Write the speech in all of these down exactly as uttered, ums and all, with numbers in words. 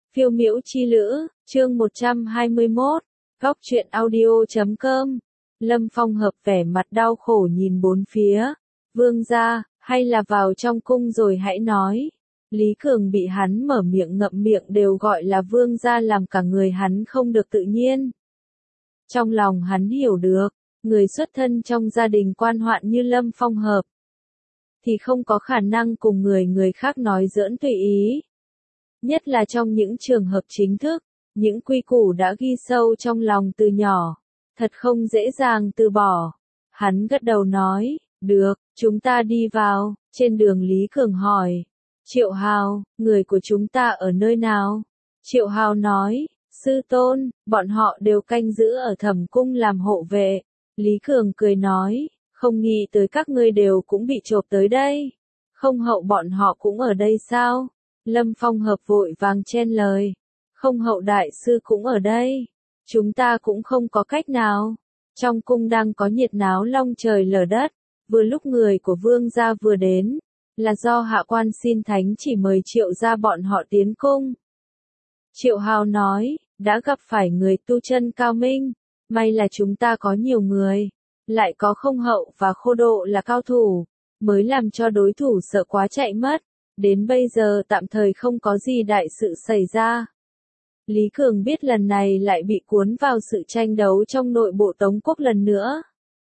Phiêu miễu chi lữ, chương một trăm hai mươi mốt, góc truyện audio chấm com. Lâm Phong Hợp vẻ mặt đau khổ nhìn bốn phía. Vương gia, hay là vào trong cung rồi hãy nói. Lý Cường bị hắn mở miệng ngậm miệng đều gọi là vương gia làm cả người hắn không được tự nhiên. Trong lòng hắn hiểu được, người xuất thân trong gia đình quan hoạn như Lâm Phong Hợp thì không có khả năng cùng người người khác nói giỡn tùy ý. Nhất là trong những trường hợp chính thức, những quy củ đã ghi sâu trong lòng từ nhỏ, thật không dễ dàng từ bỏ. Hắn gật đầu nói, được, chúng ta đi vào. Trên đường Lý Cường hỏi, Triệu Hào, người của chúng ta ở nơi nào? Triệu Hào nói, sư tôn, bọn họ đều canh giữ ở Thẩm cung làm hộ vệ. Lý Cường cười nói, không nghĩ tới các ngươi đều cũng bị chộp tới đây. Không hậu bọn họ cũng ở đây sao? Lâm Phong Hợp vội vàng chen lời. Không hậu đại sư cũng ở đây. Chúng ta cũng không có cách nào. Trong cung đang có nhiệt náo long trời lở đất. Vừa lúc người của vương gia vừa đến. Là do hạ quan xin thánh chỉ mời Triệu gia bọn họ tiến cung. Triệu Hào nói, đã gặp phải người tu chân cao minh. May là chúng ta có nhiều người. Lại có không hậu và khô độ là cao thủ. Mới làm cho đối thủ sợ quá chạy mất. Đến bây giờ tạm thời không có gì đại sự xảy ra. Lý Cường biết lần này lại bị cuốn vào sự tranh đấu trong nội bộ Tống quốc lần nữa.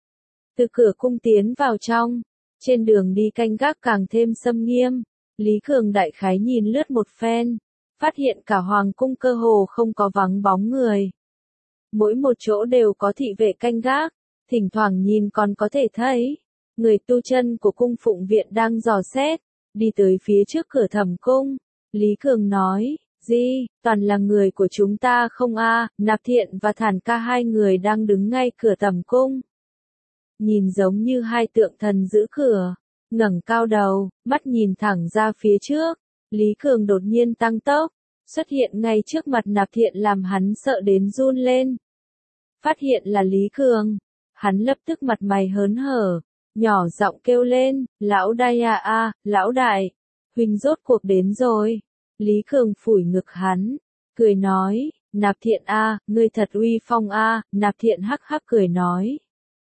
Từ cửa cung tiến vào trong, trên đường đi canh gác càng thêm xâm nghiêm. Lý Cường đại khái nhìn lướt một phen, phát hiện cả hoàng cung cơ hồ không có vắng bóng người. Mỗi một chỗ đều có thị vệ canh gác, thỉnh thoảng nhìn còn có thể thấy người tu chân của cung phụng viện đang dò xét. Đi tới phía trước cửa Thẩm cung, Lý Cường nói, gì, toàn là người của chúng ta không a? Nạp Thiện và Thản Ca hai người đang đứng ngay cửa Thẩm cung. Nhìn giống như hai tượng thần giữ cửa, ngẩng cao đầu, mắt nhìn thẳng ra phía trước. Lý Cường đột nhiên tăng tốc, xuất hiện ngay trước mặt Nạp Thiện làm hắn sợ đến run lên. Phát hiện là Lý Cường, hắn lập tức mặt mày hớn hở. Nhỏ giọng kêu lên, lão đại à a, lão đại, huynh rốt cuộc đến rồi. Lý Cường phủi ngực hắn, cười nói, Nạp Thiện a, ngươi thật uy phong a. Nạp Thiện hắc hắc cười nói,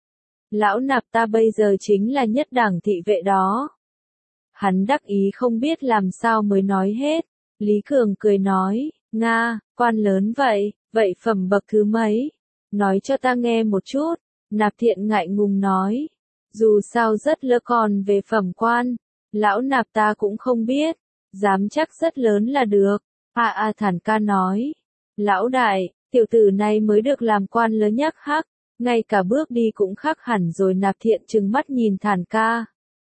lão Nạp ta bây giờ chính là nhất đẳng thị vệ đó. Hắn đắc ý không biết làm sao mới nói hết. Lý Cường cười nói, nga, quan lớn vậy, vậy phẩm bậc thứ mấy? Nói cho ta nghe một chút. Nạp Thiện ngại ngùng nói, dù sao rất lỡ còn về phẩm quan, lão Nạp ta cũng không biết, dám chắc rất lớn là được. A à, a à, Thản Ca nói, lão đại, tiểu tử này mới được làm quan lớn nhắc hắc, ngay cả bước đi cũng khác hẳn rồi. Nạp Thiện trừng mắt nhìn Thản Ca.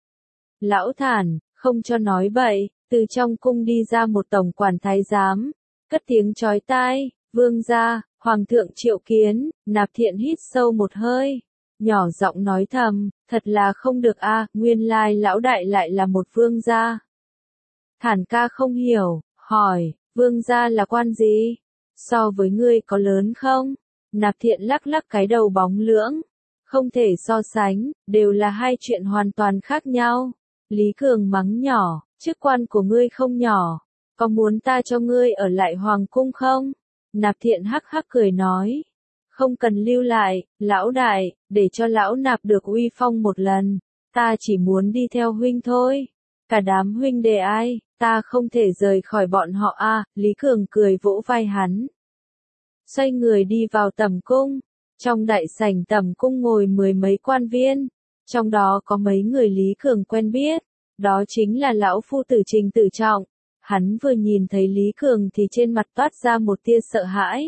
Lão Thản, không cho nói bậy. Từ trong cung đi ra một tổng quản thái giám, cất tiếng chói tai, vương gia, hoàng thượng triệu kiến. Nạp Thiện hít sâu một hơi, nhỏ giọng nói thầm, thật là không được a, nguyên lai lão đại lại là một vương gia. Thản Ca không hiểu, hỏi, vương gia là quan gì? So với ngươi có lớn không? Nạp Thiện lắc lắc cái đầu bóng lưỡng, không thể so sánh, đều là hai chuyện hoàn toàn khác nhau. Lý Cường mắng nhỏ, chức quan của ngươi không nhỏ, có muốn ta cho ngươi ở lại hoàng cung không? Nạp Thiện hắc hắc cười nói, không cần lưu lại, lão đại, để cho lão Nạp được uy phong một lần, ta chỉ muốn đi theo huynh thôi. Cả đám huynh đệ ai, ta không thể rời khỏi bọn họ a. Lý Cường cười vỗ vai hắn, xoay người đi vào Tẩm cung. Trong đại sảnh Tẩm cung ngồi mười mấy quan viên, trong đó có mấy người Lý Cường quen biết, đó chính là lão phu tử Trình Tử Trọng. Hắn vừa nhìn thấy Lý Cường thì trên mặt toát ra một tia sợ hãi.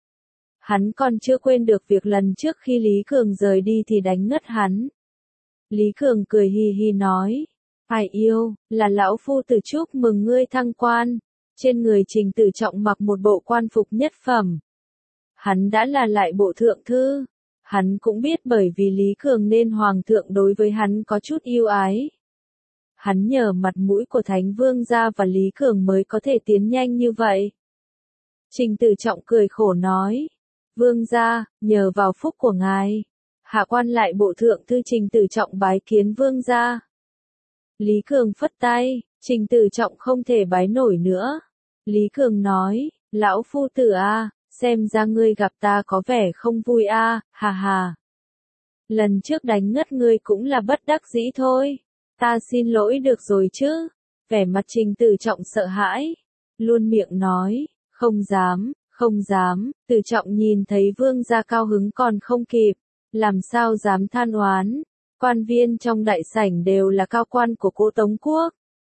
Hắn còn chưa quên được việc lần trước khi Lý Cường rời đi thì đánh ngất hắn. Lý Cường cười hì hì nói, ai yêu, là lão phu tử chúc mừng ngươi thăng quan. Trên người Trình Tử Trọng mặc một bộ quan phục nhất phẩm. Hắn đã là lại bộ thượng thư. Hắn cũng biết bởi vì Lý Cường nên hoàng thượng đối với hắn có chút yêu ái. Hắn nhờ mặt mũi của Thánh Vương gia và Lý Cường mới có thể tiến nhanh như vậy. Trình Tử Trọng cười khổ nói, Vương gia, nhờ vào phúc của ngài, hạ quan lại bộ thượng thư Trình Tử Trọng bái kiến Vương gia. Lý Cường phất tay, Trình Tử Trọng không thể bái nổi nữa. Lý Cường nói, Lão phu tử a, xem ra ngươi gặp ta có vẻ không vui a, hà hà. Lần trước đánh ngất ngươi cũng là bất đắc dĩ thôi. Ta xin lỗi được rồi chứ. Vẻ mặt Trình Tử Trọng sợ hãi. Luôn miệng nói, không dám, không dám. Tử Trọng nhìn thấy vương gia cao hứng còn không kịp. Làm sao dám than oán. Quan viên trong đại sảnh đều là cao quan của Cố Tống Quốc.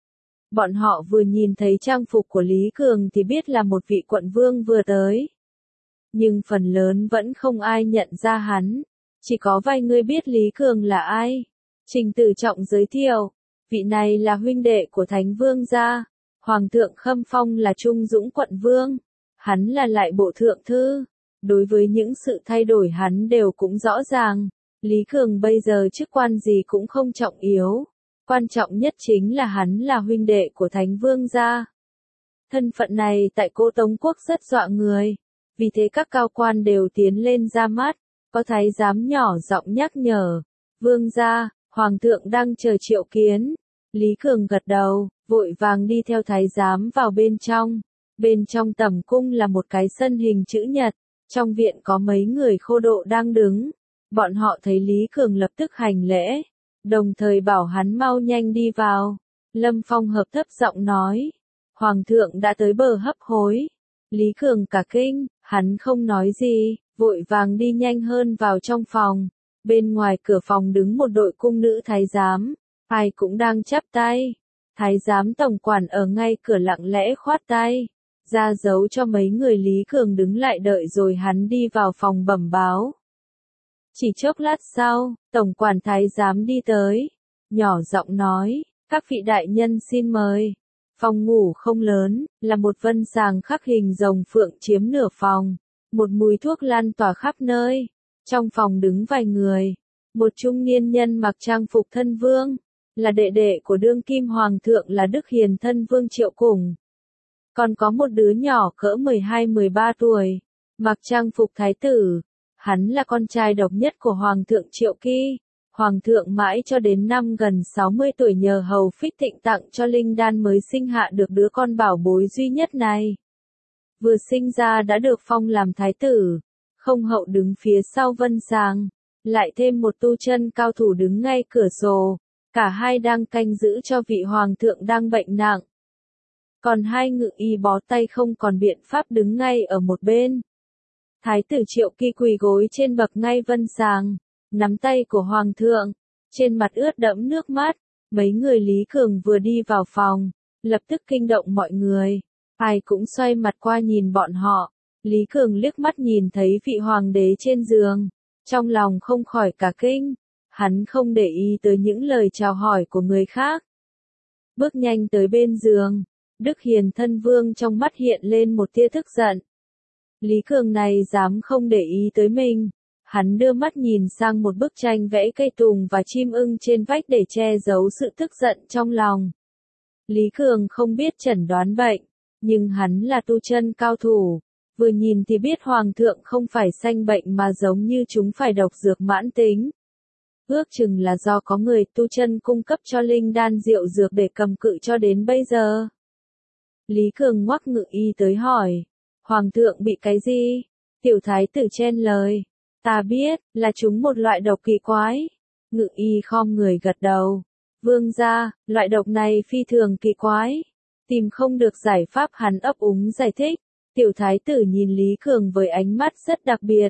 Bọn họ vừa nhìn thấy trang phục của Lý Cường thì biết là một vị quận vương vừa tới. Nhưng phần lớn vẫn không ai nhận ra hắn. Chỉ có vài người biết Lý Cường là ai. Trình Tử Trọng giới thiệu, vị này là huynh đệ của Thánh Vương gia. Hoàng thượng Khâm Phong là Trung Dũng quận vương. Hắn là lại bộ thượng thư. Đối với những sự thay đổi hắn đều cũng rõ ràng. Lý Cường bây giờ chức quan gì cũng không trọng yếu. Quan trọng nhất chính là hắn là huynh đệ của Thánh Vương gia. Thân phận này tại Cố Tống Quốc rất dọa người. Vì thế các cao quan đều tiến lên ra mắt. Có thái giám nhỏ giọng nhắc nhở. Vương gia, Hoàng thượng đang chờ triệu kiến. Lý Cường gật đầu, vội vàng đi theo thái giám vào bên trong. Bên trong tẩm cung là một cái sân hình chữ nhật. Trong viện có mấy người khô độ đang đứng. Bọn họ thấy Lý Cường lập tức hành lễ. Đồng thời bảo hắn mau nhanh đi vào. Lâm Phong hợp thấp giọng nói. Hoàng thượng đã tới bờ hấp hối. Lý Cường cả kinh, hắn không nói gì, vội vàng đi nhanh hơn vào trong phòng. Bên ngoài cửa phòng đứng một đội cung nữ thái giám. Ai cũng đang chắp tay. Thái giám tổng quản ở ngay cửa lặng lẽ khoát tay. Ra dấu cho mấy người Lý Cường đứng lại đợi rồi hắn đi vào phòng bẩm báo. Chỉ chốc lát sau, tổng quản thái giám đi tới. Nhỏ giọng nói, các vị đại nhân xin mời. Phòng ngủ không lớn, là một vân sàng khắc hình rồng phượng chiếm nửa phòng. Một mùi thuốc lan tỏa khắp nơi. Trong phòng đứng vài người. Một trung niên nhân mặc trang phục thân vương. Là đệ đệ của đương kim hoàng thượng là Đức Hiền thân vương Triệu Cùng. Còn có một đứa nhỏ cỡ mười hai mười ba tuổi. Mặc trang phục thái tử. Hắn là con trai độc nhất của Hoàng thượng Triệu Kỳ. Hoàng thượng mãi cho đến năm gần sáu mươi tuổi nhờ hầu Phích Thịnh tặng cho linh đan mới sinh hạ được đứa con bảo bối duy nhất này. Vừa sinh ra đã được phong làm thái tử. Không hậu đứng phía sau vân sàng. Lại thêm một tu chân cao thủ đứng ngay cửa sổ. Cả hai đang canh giữ cho vị hoàng thượng đang bệnh nặng. Còn hai ngự y bó tay không còn biện pháp đứng ngay ở một bên. Thái tử Triệu Kỳ quỳ gối trên bậc ngay vân sàng, nắm tay của hoàng thượng, trên mặt ướt đẫm nước mắt. Mấy người Lý Cường vừa đi vào phòng, lập tức kinh động mọi người. Ai cũng xoay mặt qua nhìn bọn họ. Lý Cường liếc mắt nhìn thấy vị hoàng đế trên giường, trong lòng không khỏi cả kinh. Hắn không để ý tới những lời chào hỏi của người khác. Bước nhanh tới bên giường, Đức Hiền thân vương trong mắt hiện lên một tia tức giận. Lý Cường này dám không để ý tới mình. Hắn đưa mắt nhìn sang một bức tranh vẽ cây tùng và chim ưng trên vách để che giấu sự tức giận trong lòng. Lý Cường không biết chẩn đoán bệnh, nhưng hắn là tu chân cao thủ. Vừa nhìn thì biết hoàng thượng không phải sanh bệnh mà giống như chúng phải độc dược mãn tính. Ước chừng là do có người tu chân cung cấp cho linh đan rượu dược để cầm cự cho đến bây giờ. Lý Cường ngoắc ngự y tới hỏi. Hoàng thượng bị cái gì? Tiểu thái tử chen lời. Ta biết, là chúng một loại độc kỳ quái. Ngự y khom người gật đầu. Vương gia, loại độc này phi thường kỳ quái. Tìm không được giải pháp hắn ấp úng giải thích. Tiểu thái tử nhìn Lý Cường với ánh mắt rất đặc biệt.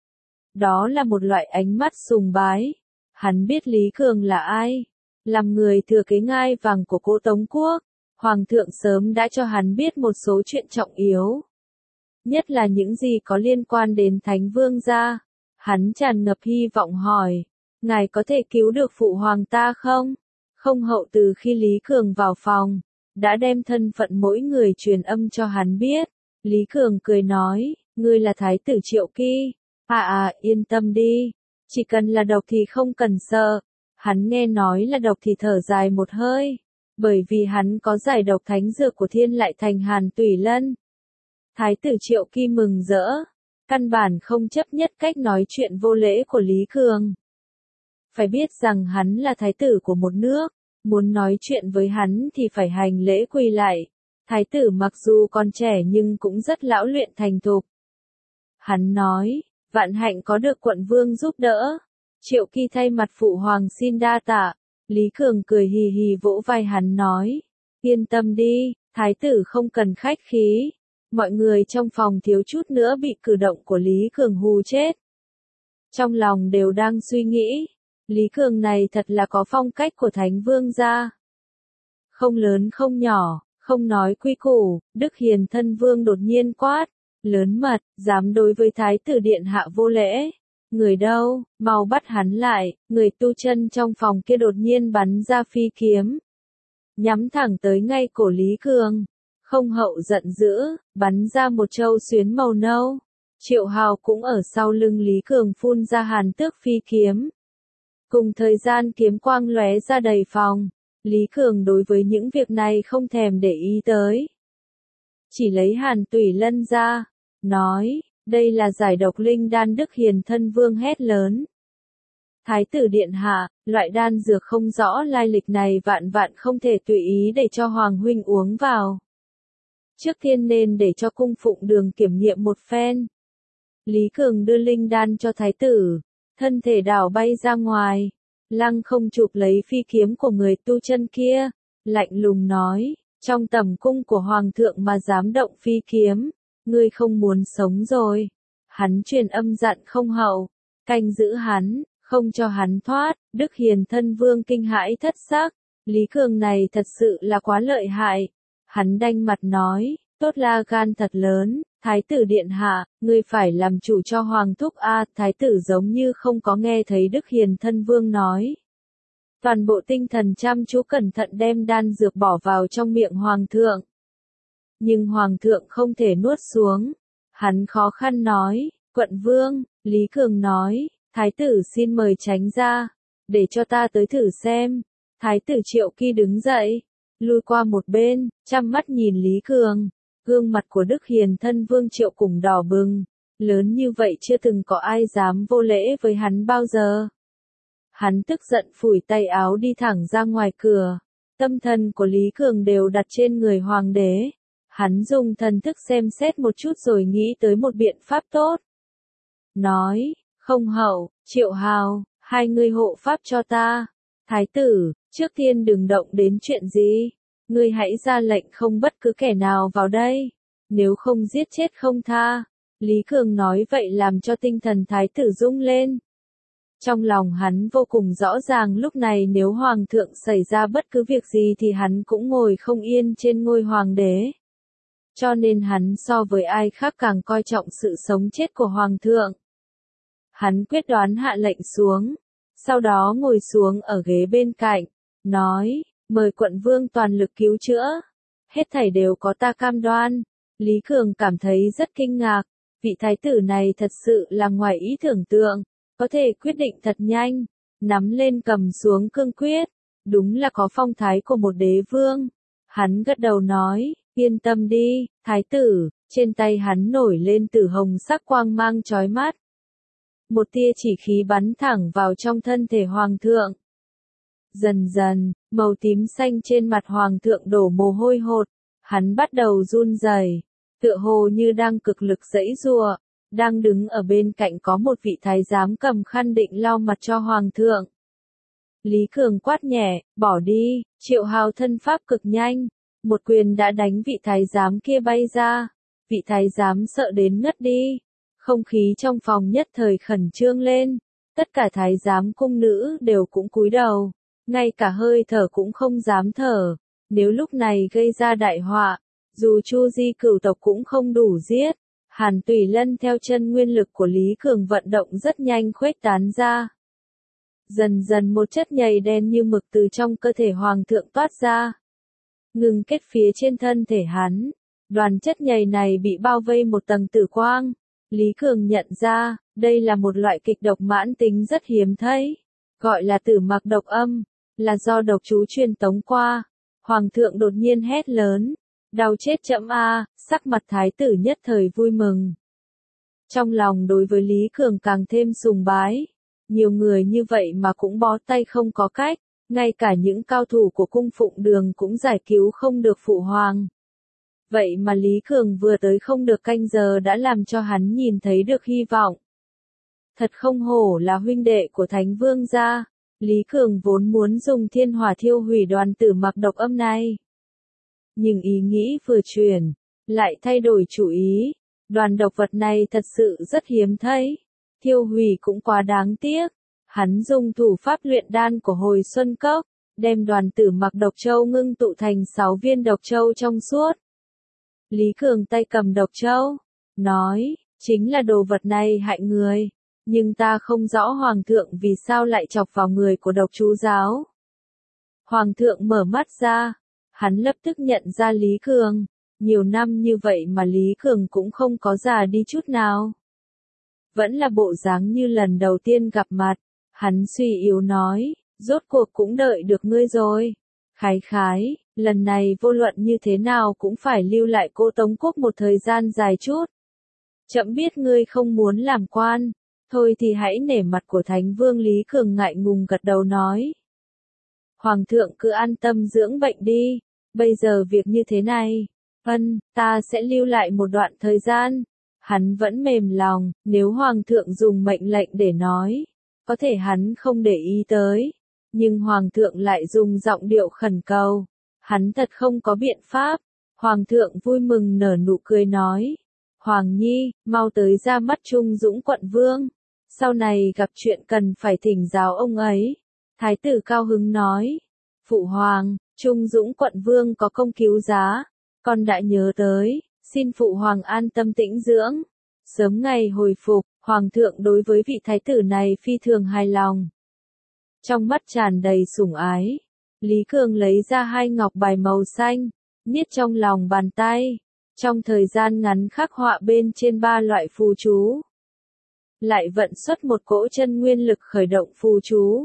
Đó là một loại ánh mắt sùng bái. Hắn biết Lý Cường là ai. Làm người thừa kế ngai vàng của Cố Tống Quốc. Hoàng thượng sớm đã cho hắn biết một số chuyện trọng yếu. Nhất là những gì có liên quan đến Thánh Vương gia. Hắn tràn ngập hy vọng hỏi. Ngài có thể cứu được phụ hoàng ta không? Không hậu từ khi Lý Cường vào phòng. Đã đem thân phận mỗi người truyền âm cho hắn biết. Lý Cường cười nói. Ngươi là thái tử Triệu Kỳ. À à, yên tâm đi. Chỉ cần là độc thì không cần sợ. Hắn nghe nói là độc thì thở dài một hơi. Bởi vì hắn có giải độc thánh dược của Thiên Lại Thành Hàn Tủy Lân. Thái tử Triệu Kỳ mừng rỡ. Căn bản không chấp nhất cách nói chuyện vô lễ của Lý Cường. Phải biết rằng hắn là thái tử của một nước. Muốn nói chuyện với hắn thì phải hành lễ quỳ lại. Thái tử mặc dù còn trẻ nhưng cũng rất lão luyện thành thục. Hắn nói, vạn hạnh có được quận vương giúp đỡ. Triệu Kỳ thay mặt phụ hoàng xin đa tạ. Lý Cường cười hì hì vỗ vai hắn nói, yên tâm đi, thái tử không cần khách khí. Mọi người trong phòng thiếu chút nữa bị cử động của Lý Cường hù chết. Trong lòng đều đang suy nghĩ, Lý Cường này thật là có phong cách của Thánh Vương gia. Không lớn không nhỏ, không nói quy củ, Đức Hiền thân vương đột nhiên quát, lớn mật, dám đối với Thái tử điện hạ vô lễ. Người đâu, mau bắt hắn lại, người tu chân trong phòng kia đột nhiên bắn ra phi kiếm. Nhắm thẳng tới ngay cổ Lý Cường. Không hậu giận dữ, bắn ra một châu xuyến màu nâu. Triệu Hào cũng ở sau lưng Lý Cường phun ra hàn tước phi kiếm. Cùng thời gian kiếm quang lóe ra đầy phòng. Lý Cường đối với những việc này không thèm để ý tới. Chỉ lấy hàn tủy lân ra, nói, đây là giải độc linh đan. Đức Hiền thân vương hét lớn. Thái tử điện hạ, loại đan dược không rõ lai lịch này vạn vạn không thể tùy ý để cho Hoàng huynh uống vào. Trước tiên nên để cho cung phụng đường kiểm nghiệm một phen. Lý Cường đưa linh đan cho thái tử, thân thể đảo bay ra ngoài, lăng không chụp lấy phi kiếm của người tu chân kia, lạnh lùng nói, trong tầm cung của hoàng thượng mà dám động phi kiếm, ngươi không muốn sống rồi. Hắn truyền âm dặn không hậu, canh giữ hắn, không cho hắn thoát. Đức Hiền thân vương kinh hãi thất sắc, Lý Cường này thật sự là quá lợi hại. Hắn đanh mặt nói, tốt la gan thật lớn, thái tử điện hạ, ngươi phải làm chủ cho hoàng thúc a. Thái tử giống như không có nghe thấy Đức Hiền thân vương nói. Toàn bộ tinh thần chăm chú cẩn thận đem đan dược bỏ vào trong miệng hoàng thượng. Nhưng hoàng thượng không thể nuốt xuống. Hắn khó khăn nói, quận vương. Lý Cường nói, thái tử xin mời tránh ra, để cho ta tới thử xem. Thái tử Triệu Kỳ đứng dậy, lui qua một bên, chăm mắt nhìn Lý Cường. Gương mặt của Đức Hiền thân vương Triệu cùng đỏ bừng, lớn như vậy chưa từng có ai dám vô lễ với hắn bao giờ. Hắn tức giận phủi tay áo đi thẳng ra ngoài cửa. Tâm thần của Lý Cường đều đặt trên người hoàng đế. Hắn dùng thần thức xem xét một chút rồi nghĩ tới một biện pháp tốt. Nói, không hậu, Triệu Hào, hai người hộ pháp cho ta. Thái tử, trước tiên đừng động đến chuyện gì. Ngươi hãy ra lệnh không bất cứ kẻ nào vào đây. Nếu không giết chết không tha. Lý Cường nói vậy làm cho tinh thần thái tử rung lên. Trong lòng hắn vô cùng rõ ràng lúc này nếu hoàng thượng xảy ra bất cứ việc gì thì hắn cũng ngồi không yên trên ngôi hoàng đế. Cho nên hắn so với ai khác càng coi trọng sự sống chết của hoàng thượng. Hắn quyết đoán hạ lệnh xuống. Sau đó ngồi xuống ở ghế bên cạnh. Nói, mời quận vương toàn lực cứu chữa. Hết thảy đều có ta cam đoan. Lý Cường cảm thấy rất kinh ngạc. Vị thái tử này thật sự là ngoài ý tưởng tượng. Có thể quyết định thật nhanh. Nắm lên cầm xuống cương quyết. Đúng là có phong thái của một đế vương. Hắn gật đầu nói, yên tâm đi, thái tử. Trên tay hắn nổi lên tử hồng sắc quang mang chói mắt. Một tia chỉ khí bắn thẳng vào trong thân thể hoàng thượng. Dần dần, màu tím xanh trên mặt hoàng thượng đổ mồ hôi hột. Hắn bắt đầu run rẩy, tựa hồ như đang cực lực giãy giụa. Đang đứng ở bên cạnh có một vị thái giám cầm khăn định lau mặt cho hoàng thượng. Lý Cường quát nhẹ, bỏ đi. Triệu Hào thân pháp cực nhanh, một quyền đã đánh vị thái giám kia bay ra. Vị thái giám sợ đến ngất đi. Không khí trong phòng nhất thời khẩn trương lên. Tất cả thái giám cung nữ đều cũng cúi đầu. Ngay cả hơi thở cũng không dám thở. Nếu lúc này gây ra đại họa, dù Chu Di cửu tộc cũng không đủ giết. Hàn Tủy Lân theo chân nguyên lực của Lý Cường vận động rất nhanh khuếch tán ra. Dần dần một chất nhầy đen như mực từ trong cơ thể hoàng thượng toát ra. Ngừng kết phía trên thân thể hắn. Đoàn chất nhầy này bị bao vây một tầng tử quang. Lý Cường nhận ra, đây là một loại kịch độc mãn tính rất hiếm thấy. Gọi là tử mặc độc âm, là do độc chú truyền tống qua. Hoàng thượng đột nhiên hét lớn. Đau chết chậm a, sắc mặt thái tử nhất thời vui mừng. Trong lòng đối với Lý Cường càng thêm sùng bái. Nhiều người như vậy mà cũng bó tay không có cách. Ngay cả những cao thủ của cung phụng đường cũng giải cứu không được phụ hoàng. Vậy mà Lý Cường vừa tới không được canh giờ đã làm cho hắn nhìn thấy được hy vọng. Thật không hổ là huynh đệ của Thánh Vương gia, Lý Cường vốn muốn dùng thiên hỏa thiêu hủy đoàn tử mặc độc âm này. Nhưng ý nghĩ vừa chuyển, lại thay đổi chủ ý, đoàn độc vật này thật sự rất hiếm thấy, thiêu hủy cũng quá đáng tiếc. Hắn dùng thủ pháp luyện đan của hồi xuân cốc, đem đoàn tử mặc độc châu ngưng tụ thành sáu viên độc châu trong suốt. Lý Cường tay cầm độc châu, nói, chính là đồ vật này hại người, nhưng ta không rõ Hoàng thượng vì sao lại chọc vào người của độc chú giáo. Hoàng thượng mở mắt ra, hắn lập tức nhận ra Lý Cường, nhiều năm như vậy mà Lý Cường cũng không có già đi chút nào. Vẫn là bộ dáng như lần đầu tiên gặp mặt, hắn suy yếu nói, rốt cuộc cũng đợi được ngươi rồi. Khái khái, lần này vô luận như thế nào cũng phải lưu lại cô Tống Quốc một thời gian dài chút. Chậm biết ngươi không muốn làm quan, thôi thì hãy nể mặt của Thánh Vương. Lý Cường ngại ngùng gật đầu nói. Hoàng thượng cứ an tâm dưỡng bệnh đi, bây giờ việc như thế này, ân, ta sẽ lưu lại một đoạn thời gian. Hắn vẫn mềm lòng, nếu Hoàng thượng dùng mệnh lệnh để nói, có thể hắn không để ý tới. Nhưng Hoàng thượng lại dùng giọng điệu khẩn cầu. Hắn thật không có biện pháp. Hoàng thượng vui mừng nở nụ cười nói. Hoàng nhi, mau tới ra mắt Trung Dũng quận vương. Sau này gặp chuyện cần phải thỉnh giáo ông ấy. Thái tử cao hứng nói. Phụ hoàng, Trung Dũng quận vương có công cứu giá. Con đã nhớ tới, xin phụ hoàng an tâm tĩnh dưỡng. Sớm ngày hồi phục, Hoàng thượng đối với vị thái tử này phi thường hài lòng. Trong mắt tràn đầy sủng ái, Lý Cường lấy ra hai ngọc bài màu xanh, niết trong lòng bàn tay, trong thời gian ngắn khắc họa bên trên ba loại phù chú. Lại vận xuất một cỗ chân nguyên lực khởi động phù chú.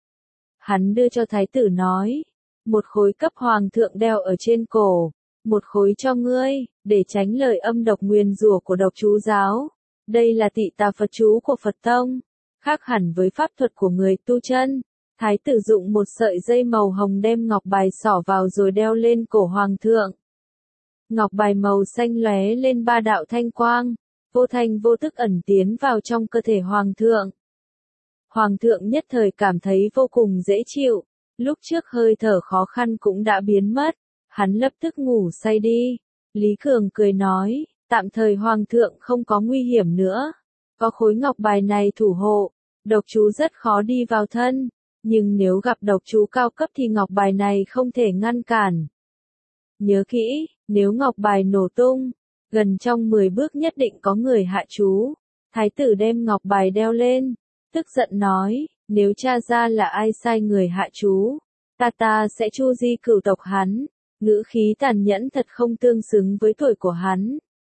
Hắn đưa cho thái tử nói, một khối cấp hoàng thượng đeo ở trên cổ, một khối cho ngươi, để tránh lời âm độc nguyền rủa của độc chú giáo. Đây là tị tà Phật chú của Phật tông, khác hẳn với pháp thuật của người tu chân. Thái tử dụng một sợi dây màu hồng đem ngọc bài xỏ vào rồi đeo lên cổ hoàng thượng. Ngọc bài màu xanh lóe lên ba đạo thanh quang, vô thanh vô tức ẩn tiến vào trong cơ thể hoàng thượng. Hoàng thượng nhất thời cảm thấy vô cùng dễ chịu, lúc trước hơi thở khó khăn cũng đã biến mất, hắn lập tức ngủ say đi. Lý Cường cười nói, tạm thời hoàng thượng không có nguy hiểm nữa, có khối ngọc bài này thủ hộ, độc chú rất khó đi vào thân, nhưng nếu gặp độc chú cao cấp thì ngọc bài này không thể ngăn cản. Nhớ kỹ, nếu ngọc bài nổ tung, gần trong mười bước nhất định có người hạ chú. Thái tử đem ngọc bài đeo lên, tức giận nói, nếu tra ra là ai sai người hạ chú, ta ta sẽ chu di cửu tộc hắn. Ngữ khí tàn nhẫn thật không tương xứng với tuổi của hắn.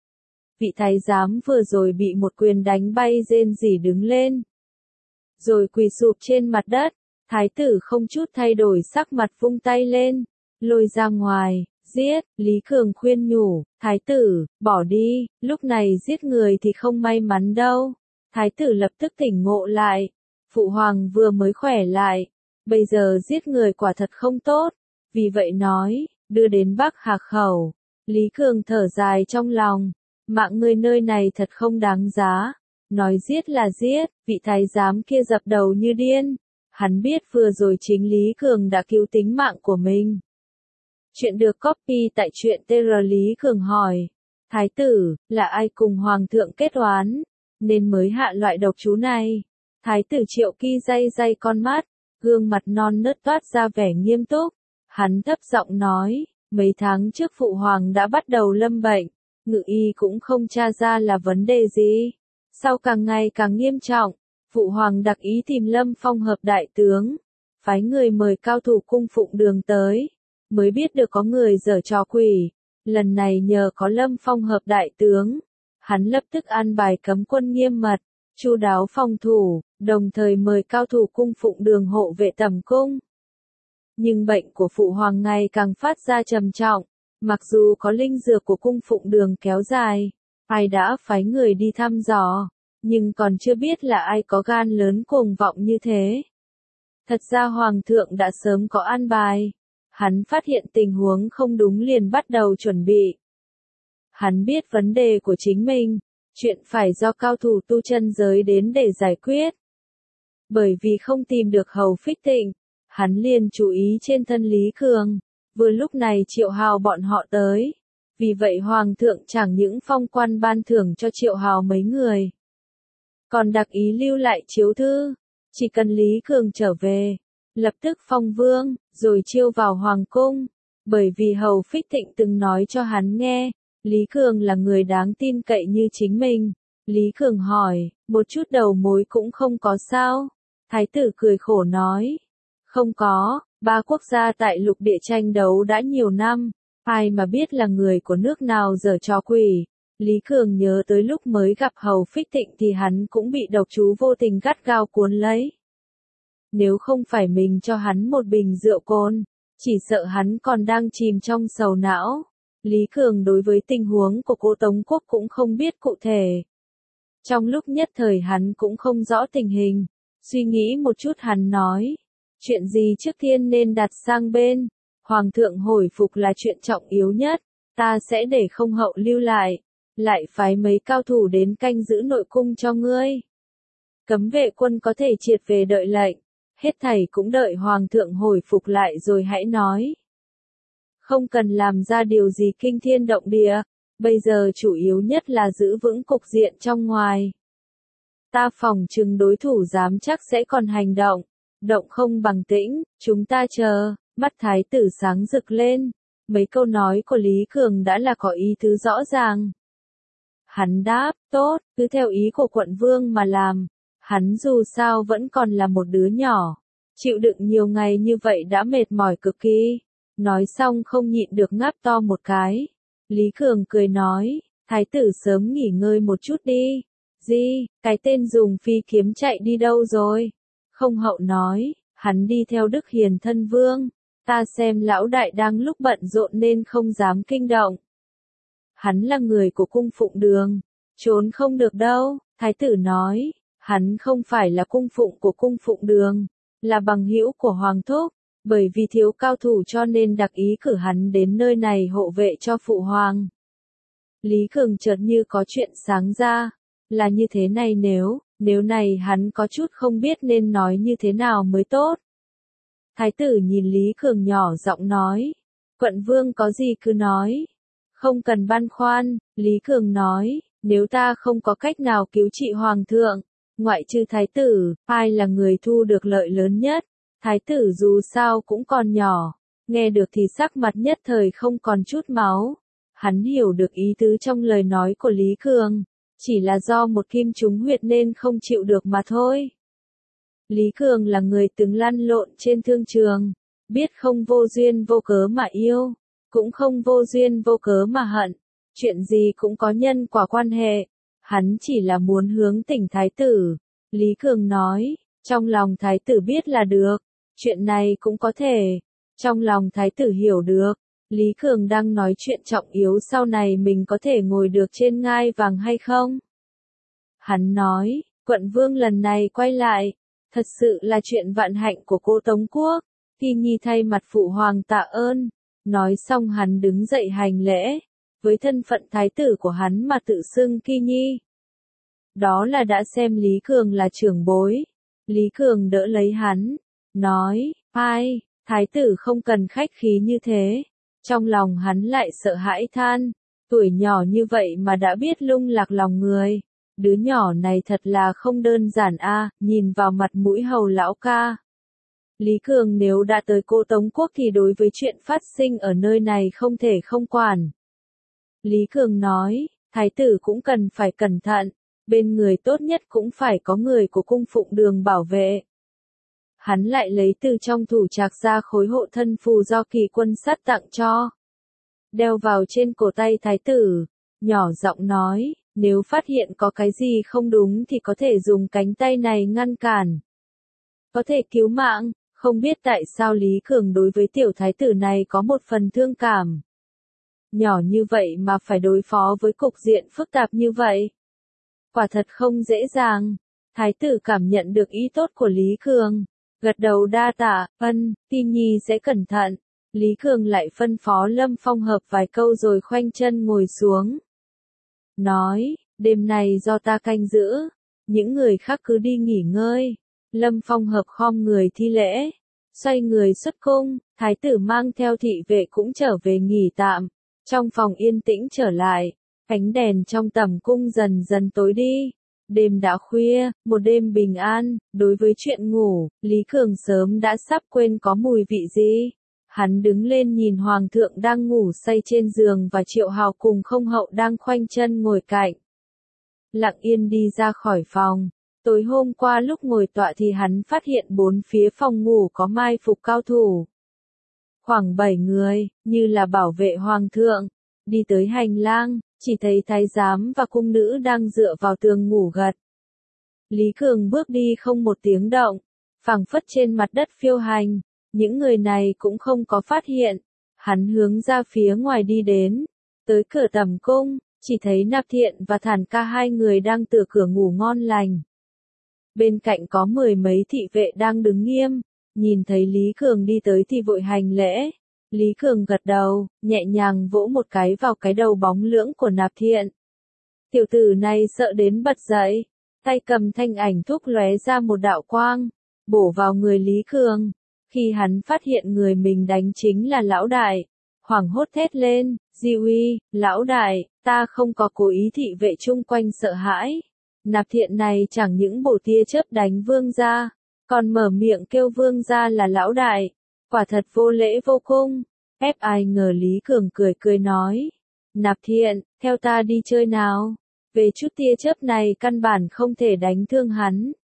Vị thái giám vừa rồi bị một quyền đánh bay rên rỉ đứng lên, rồi quỳ sụp trên mặt đất. Thái tử không chút thay đổi sắc mặt vung tay lên, lôi ra ngoài, giết. Lý Cường khuyên nhủ, thái tử, bỏ đi, lúc này giết người thì không may mắn đâu. Thái tử lập tức tỉnh ngộ lại, phụ hoàng vừa mới khỏe lại, bây giờ giết người quả thật không tốt, vì vậy nói, đưa đến Bắc Hạc khẩu. Lý Cường thở dài trong lòng, mạng người nơi này thật không đáng giá, nói giết là giết. Vị thái giám kia dập đầu như điên, hắn biết vừa rồi chính Lý Cường đã cứu tính mạng của mình. Chuyện được copy tại truyện tê rờ. Lý Cường hỏi, thái tử, là ai cùng hoàng thượng kết oán, nên mới hạ loại độc chú này? Thái tử Triệu Kỳ day day con mắt, gương mặt non nớt toát ra vẻ nghiêm túc, hắn thấp giọng nói, mấy tháng trước phụ hoàng đã bắt đầu lâm bệnh, ngự y cũng không tra ra là vấn đề gì. Sau càng ngày càng nghiêm trọng, phụ hoàng đặc ý tìm Lâm Phong hợp đại tướng, phái người mời cao thủ cung phụng đường tới, mới biết được có người giở trò quỷ. Lần này nhờ có Lâm Phong hợp đại tướng, hắn lập tức an bài cấm quân nghiêm mật, chu đáo phòng thủ, đồng thời mời cao thủ cung phụng đường hộ vệ tầm cung. Nhưng bệnh của phụ hoàng ngày càng phát ra trầm trọng, mặc dù có linh dược của cung phụng đường kéo dài, ai đã phái người đi thăm dò, nhưng còn chưa biết là ai có gan lớn cuồng vọng như thế. Thật ra hoàng thượng đã sớm có an bài, hắn phát hiện tình huống không đúng liền bắt đầu chuẩn bị. Hắn biết vấn đề của chính mình, chuyện phải do cao thủ tu chân giới đến để giải quyết. Bởi vì không tìm được Hầu Phích Tịnh, hắn liền chú ý trên thân Lý Cường, vừa lúc này Triệu Hào bọn họ tới. Vì vậy Hoàng thượng chẳng những phong quan ban thưởng cho Triệu Hào mấy người, còn đặc ý lưu lại chiếu thư, chỉ cần Lý Cường trở về, lập tức phong vương, rồi chiêu vào Hoàng cung. Bởi vì Hầu Phích Tịnh từng nói cho hắn nghe, Lý Cường là người đáng tin cậy như chính mình. Lý Cường hỏi, một chút đầu mối cũng không có sao? Thái tử cười khổ nói, không có, ba quốc gia tại lục địa tranh đấu đã nhiều năm, ai mà biết là người của nước nào giở trò quỷ. Lý Cường nhớ tới lúc mới gặp Hầu Phích Tịnh thì hắn cũng bị độc chú vô tình gắt gao cuốn lấy. Nếu không phải mình cho hắn một bình rượu cồn, chỉ sợ hắn còn đang chìm trong sầu não. Lý Cường đối với tình huống của cô Tống Quốc cũng không biết cụ thể. Trong lúc nhất thời hắn cũng không rõ tình hình, suy nghĩ một chút hắn nói, chuyện gì trước tiên nên đặt sang bên, Hoàng thượng hồi phục là chuyện trọng yếu nhất, ta sẽ để không hậu lưu lại, lại phái mấy cao thủ đến canh giữ nội cung cho ngươi. Cấm vệ quân có thể triệt về đợi lệnh, hết thảy cũng đợi Hoàng thượng hồi phục lại rồi hãy nói. Không cần làm ra điều gì kinh thiên động địa, bây giờ chủ yếu nhất là giữ vững cục diện trong ngoài. Ta phòng chừng đối thủ dám chắc sẽ còn hành động, động không bằng tĩnh, chúng ta chờ. Mắt thái tử sáng rực lên, mấy câu nói của Lý Cường đã là có ý tứ rõ ràng. Hắn đáp, tốt, cứ theo ý của quận vương mà làm, hắn dù sao vẫn còn là một đứa nhỏ, chịu đựng nhiều ngày như vậy đã mệt mỏi cực kỳ. Nói xong không nhịn được ngáp to một cái. Lý Cường cười nói, thái tử sớm nghỉ ngơi một chút đi. Gì, cái tên dùng phi kiếm chạy đi đâu rồi? Không hậu nói, hắn đi theo Đức Hiền thân vương. Ta xem lão đại đang lúc bận rộn nên không dám kinh động. Hắn là người của cung phụng đường, trốn không được đâu. Thái tử nói, hắn không phải là cung phụng của cung phụng đường, là bằng hữu của Hoàng thúc. Bởi vì thiếu cao thủ cho nên đặc ý cử hắn đến nơi này hộ vệ cho phụ hoàng. Lý Cường chợt như có chuyện sáng ra, là như thế này nếu, nếu này hắn có chút không biết nên nói như thế nào mới tốt. Thái tử nhìn Lý Cường nhỏ giọng nói, quận vương có gì cứ nói, không cần băn khoăn. Lý Cường nói, nếu ta không có cách nào cứu trị hoàng thượng, ngoại trừ thái tử, ai là người thu được lợi lớn nhất? Thái tử dù sao cũng còn nhỏ, nghe được thì sắc mặt nhất thời không còn chút máu. Hắn hiểu được ý tứ trong lời nói của Lý Cường, chỉ là do một kim trúng huyệt nên không chịu được mà thôi. Lý Cường là người từng lăn lộn trên thương trường, biết không vô duyên vô cớ mà yêu, cũng không vô duyên vô cớ mà hận, chuyện gì cũng có nhân quả quan hệ. Hắn chỉ là muốn hướng tỉnh thái tử. Lý Cường nói, trong lòng thái tử biết là được. Chuyện này cũng có thể. Trong lòng thái tử hiểu được, Lý Cường đang nói chuyện trọng yếu sau này mình có thể ngồi được trên ngai vàng hay không. Hắn nói, quận vương lần này quay lại, thật sự là chuyện vạn hạnh của cô Tống Quốc. Kỳ Nhi thay mặt phụ hoàng tạ ơn. Nói xong hắn đứng dậy hành lễ, với thân phận thái tử của hắn mà tự xưng Kỳ Nhi. Đó là đã xem Lý Cường là trưởng bối. Lý Cường đỡ lấy hắn, nói, ai, thái tử không cần khách khí như thế. Trong lòng hắn lại sợ hãi than, tuổi nhỏ như vậy mà đã biết lung lạc lòng người. Đứa nhỏ này thật là không đơn giản a. Nhìn vào mặt mũi Hầu lão ca. Lý Cường nếu đã tới cô Tống Quốc thì đối với chuyện phát sinh ở nơi này không thể không quản. Lý Cường nói, thái tử cũng cần phải cẩn thận, bên người tốt nhất cũng phải có người của cung phụng đường bảo vệ. Hắn lại lấy từ trong thủ trạc ra khối hộ thân phù do kỳ quân sát tặng cho. Đeo vào trên cổ tay thái tử, nhỏ giọng nói, nếu phát hiện có cái gì không đúng thì có thể dùng cánh tay này ngăn cản. Có thể cứu mạng, không biết tại sao Lý Cường đối với tiểu thái tử này có một phần thương cảm. Nhỏ như vậy mà phải đối phó với cục diện phức tạp như vậy. Quả thật không dễ dàng. Thái tử cảm nhận được ý tốt của Lý Cường. Gật đầu đa tạ, ân, Kỳ Nhi sẽ cẩn thận. Lý Cường lại phân phó Lâm Phong hợp vài câu rồi khoanh chân ngồi xuống. nói, đêm này do ta canh giữ, những người khác cứ đi nghỉ ngơi. Lâm Phong hợp khom người thi lễ, xoay người xuất cung, thái tử mang theo thị vệ cũng trở về nghỉ tạm. Trong phòng yên tĩnh trở lại, ánh đèn trong tầm cung dần dần tối đi. Đêm đã khuya, một đêm bình an, đối với chuyện ngủ, Lý Cường sớm đã sắp quên có mùi vị gì. Hắn đứng lên nhìn Hoàng thượng đang ngủ say trên giường và Triệu Hào cùng Không Hậu đang khoanh chân ngồi cạnh. Lặng yên đi ra khỏi phòng. Tối hôm qua lúc ngồi tọa thì hắn phát hiện bốn phía phòng ngủ có mai phục cao thủ. Khoảng bảy người, như là bảo vệ Hoàng thượng. Đi tới hành lang, chỉ thấy thái giám và cung nữ đang dựa vào tường ngủ gật. Lý Cường bước đi không một tiếng động, phảng phất trên mặt đất phiêu hành. Những người này cũng không có phát hiện. Hắn hướng ra phía ngoài đi đến. Tới cửa tầm cung, chỉ thấy Nạp Thiện và Thản Ca hai người đang tựa cửa ngủ ngon lành. Bên cạnh có mười mấy thị vệ đang đứng nghiêm. Nhìn thấy Lý Cường đi tới thì vội hành lễ. Lý Cường gật đầu, nhẹ nhàng vỗ một cái vào cái đầu bóng lưỡng của Nạp Thiện. Tiểu tử này sợ đến bật dậy. Tay cầm thanh ảnh thúc lóe ra một đạo quang, bổ vào người Lý Cường. Khi hắn phát hiện người mình đánh chính là lão đại, hoảng hốt thét lên, Di uy, lão đại, ta không có cố ý. Thị vệ chung quanh sợ hãi. Nạp Thiện này chẳng những bổ tia chớp đánh vương gia, còn mở miệng kêu vương gia là lão đại, quả thật vô lễ vô cung. Ép ai ngờ Lý Cường cười cười nói, Nạp Thiện, theo ta đi chơi nào, về chút tia chớp này căn bản không thể đánh thương hắn.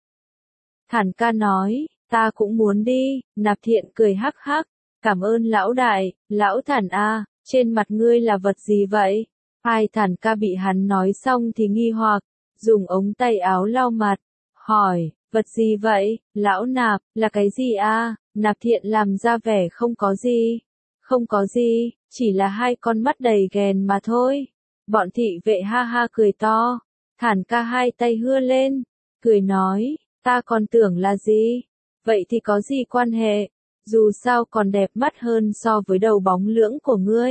Thản Ca nói, ta cũng muốn đi. Nạp Thiện cười hắc hắc, cảm ơn lão đại. Lão Thản a, trên mặt ngươi là vật gì vậy? Hai Thản Ca bị hắn nói xong thì nghi hoặc, dùng ống tay áo lau mặt, hỏi, vật gì vậy? Lão Nạp, là cái gì a? Nạp Thiện làm ra vẻ không có gì. Không có gì, chỉ là hai con mắt đầy ghen mà thôi. Bọn thị vệ ha ha cười to. Thản Ca hai tay hưa lên, cười nói, ta còn tưởng là gì? Vậy thì có gì quan hệ? Dù sao còn đẹp mắt hơn so với đầu bóng lưỡng của ngươi.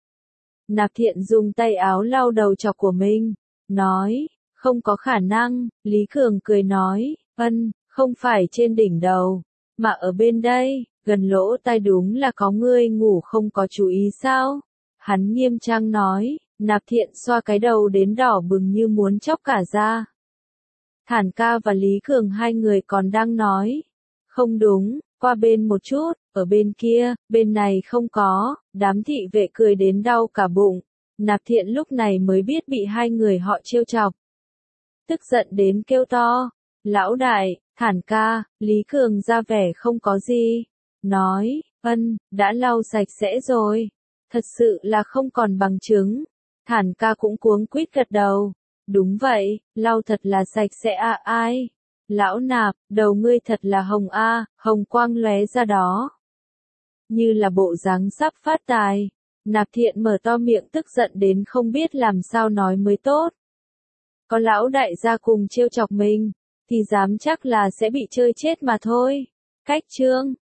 Nạp Thiện dùng tay áo lau đầu chọc của mình, nói, không có khả năng. Lý Cường cười nói, ân, không phải trên đỉnh đầu, mà ở bên đây, gần lỗ tai. Đúng là có ngươi ngủ không có chú ý sao? Hắn nghiêm trang nói. Nạp Thiện xoa cái đầu đến đỏ bừng như muốn chóc cả da. Thản Ca và Lý Cường hai người còn đang nói, không đúng, qua bên một chút, ở bên kia, bên này không có. Đám thị vệ cười đến đau cả bụng. Nạp Thiện lúc này mới biết bị hai người họ trêu chọc. Tức giận đến kêu to, lão đại. Thản Ca, Lý Cường ra vẻ không có gì, nói, ân, đã lau sạch sẽ rồi. Thật sự là không còn bằng chứng. Thản Ca cũng cuống quýt gật đầu. Đúng vậy, lau thật là sạch sẽ à. Ai? Lão Nạp, đầu ngươi thật là hồng a, à, hồng quang lóe ra đó. Như là bộ dáng sắp phát tài. Nạp Thiện mở to miệng tức giận đến không biết làm sao nói mới tốt. Có lão đại gia cùng trêu chọc mình, thì dám chắc là sẽ bị chơi chết mà thôi. Cách chương